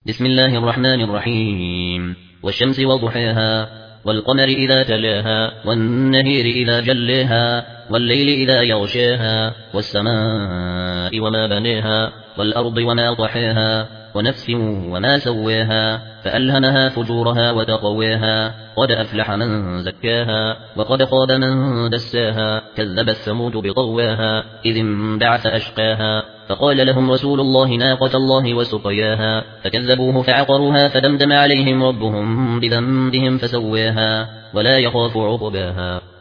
بسم الله الرحمن الرحيم والشمس وضحاها والقمر إذا تلاها والنهر إذا جلاها والليل إذا يغشاها والسماء وما بناها والأرض وما طحاها ونفس وما سواها فألهمها فجورها وتقواها قد أفلح من زكاها وقد خاب من دساها كذبت ثمود بطغواها إذ انبعث أشقاها فقال لهم رسول الله ناقة الله وسقياها فكذبوه فعقروها فدمدم عليهم ربهم بذنبهم فسواها ولا يخاف عقباها.